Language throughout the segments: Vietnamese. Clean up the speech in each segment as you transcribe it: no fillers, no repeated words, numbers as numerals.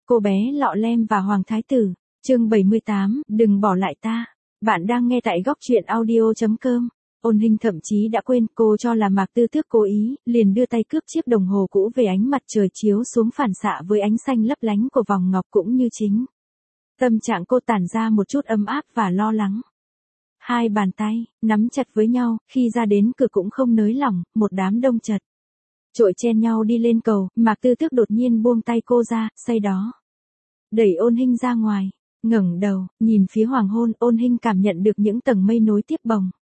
cô bé lọ lem và Hoàng Thái Tử. Chương 78, đừng bỏ lại ta. Bạn đang nghe tại góc truyện audio.com. Ôn Hinh thậm chí đã quên, cô cho là Mạc Tư Tước cố ý, liền đưa tay cướp chiếc đồng hồ cũ về, ánh mặt trời chiếu xuống phản xạ với ánh xanh lấp lánh của vòng ngọc cũng như chính. Tâm trạng cô tản ra một chút ấm áp và lo lắng. Hai bàn tay, nắm chặt với nhau, khi ra đến cửa cũng không nới lỏng, một đám đông chật chội chen nhau đi lên cầu, Mạc Tư Tước đột nhiên buông tay cô ra, say đó đẩy Ôn Hinh ra ngoài, ngẩng đầu, nhìn phía hoàng hôn, Ôn Hinh cảm nhận được những tầng mây nối tiếp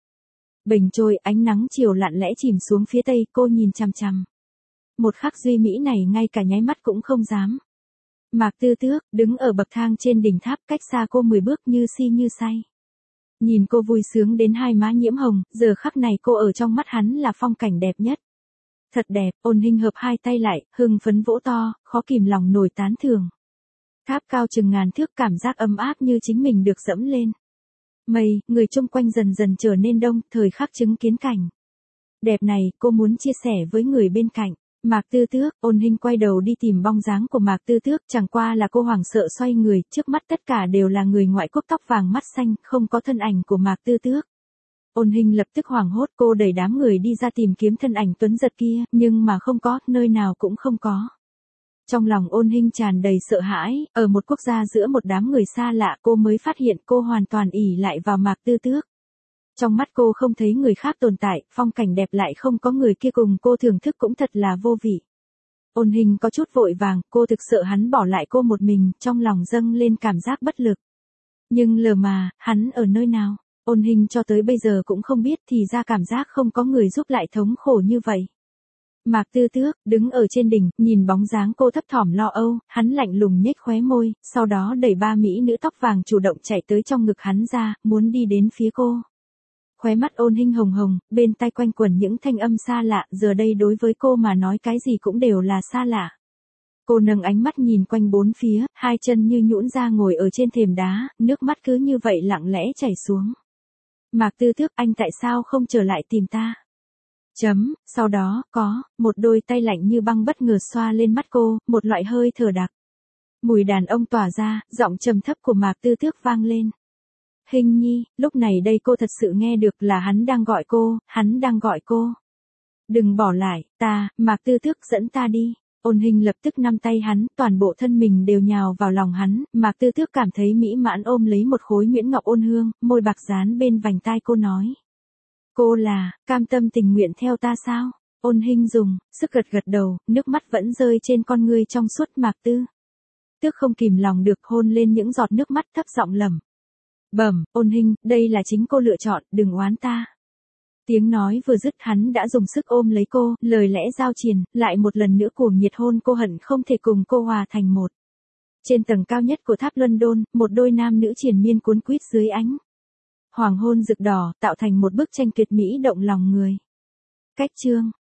bềnh trôi, ánh nắng chiều lặng lẽ chìm xuống phía tây, cô nhìn chằm chằm. Một khắc duy mỹ này ngay cả nháy mắt cũng không dám. Mạc Tư Tước, đứng ở bậc thang trên đỉnh tháp, cách xa cô 10 bước như si như say. Nhìn cô vui sướng đến hai má nhiễm hồng, giờ khắc này cô ở trong mắt hắn là phong cảnh đẹp nhất. Thật đẹp, Ôn Hinh hợp hai tay lại, hưng phấn vỗ to, khó kìm lòng nổi tán thưởng. Tháp cao chừng ngàn thước, cảm giác ấm áp như chính mình được dẫm lên. Mây, người chung quanh dần dần trở nên đông, thời khắc chứng kiến cảnh đẹp này, cô muốn chia sẻ với người bên cạnh. Mạc Tư Tước, Ôn Hinh quay đầu đi tìm bóng dáng của Mạc Tư Tước, chẳng qua là cô hoảng sợ xoay người, trước mắt tất cả đều là người ngoại quốc tóc vàng mắt xanh, không có thân ảnh của Mạc Tư Tước. Ôn Hinh lập tức hoảng hốt, cô đẩy đám người đi ra tìm kiếm thân ảnh tuấn giật kia, nhưng mà không có, nơi nào cũng không có. Trong lòng Ôn Hinh tràn đầy sợ hãi, ở một quốc gia giữa một đám người xa lạ, cô mới phát hiện cô hoàn toàn ỷ lại vào Mạc Tư Tước. Trong mắt cô không thấy người khác tồn tại, phong cảnh đẹp lại không có người kia cùng cô thưởng thức cũng thật là vô vị. Ôn Hinh có chút vội vàng, cô thực sợ hắn bỏ lại cô một mình, trong lòng dâng lên cảm giác bất lực. Nhưng lờ mà, hắn ở nơi nào? Ôn Hinh cho tới bây giờ cũng không biết, thì ra cảm giác không có người giúp lại thống khổ như vậy. Mạc Tư Tước, đứng ở trên đỉnh, nhìn bóng dáng cô thấp thỏm lo âu, hắn lạnh lùng nhếch khóe môi, sau đó đẩy ba mỹ nữ tóc vàng chủ động chạy tới trong ngực hắn ra, muốn đi đến phía cô. Khóe mắt Ôn Hinh hồng hồng, bên tai quanh quẩn những thanh âm xa lạ, giờ đây đối với cô mà nói cái gì cũng đều là xa lạ. Cô nâng ánh mắt nhìn quanh bốn phía, hai chân như nhũn ra ngồi ở trên thềm đá, nước mắt cứ như vậy lặng lẽ chảy xuống. Mạc Tư Tước, anh tại sao không trở lại tìm ta? Sau đó, có một đôi tay lạnh như băng bất ngờ xoa lên mắt cô, một loại hơi thở đặc mùi đàn ông tỏa ra, giọng trầm thấp của Mạc Tư Tước vang lên. Hinh nhi, lúc này đây cô thật sự nghe được là hắn đang gọi cô, hắn đang gọi cô. Đừng bỏ lại, ta, Mạc Tư Tước dẫn ta đi. Ôn Hinh lập tức nắm tay hắn, toàn bộ thân mình đều nhào vào lòng hắn, Mạc Tư Tước cảm thấy mỹ mãn ôm lấy một khối nhuyễn ngọc ôn hương, môi bạc dán bên vành tai cô nói. Cô là, cam tâm tình nguyện theo ta sao? Ôn Hinh dùng sức gật gật đầu, nước mắt vẫn rơi trên con ngươi trong suốt. Mạc Tư Tước không kìm lòng được hôn lên những giọt nước mắt, thấp giọng lẩm bẩm, Ôn Hinh, đây là chính cô lựa chọn, đừng oán ta. Tiếng nói vừa dứt, hắn đã dùng sức ôm lấy cô, lời lẽ giao triền, lại một lần nữa cuồng nhiệt hôn cô, hận không thể cùng cô hòa thành một. Trên tầng cao nhất của tháp London, một đôi nam nữ triền miên cuốn quýt dưới ánh hoàng hôn rực đỏ, tạo thành một bức tranh tuyệt mỹ động lòng người. Cách chương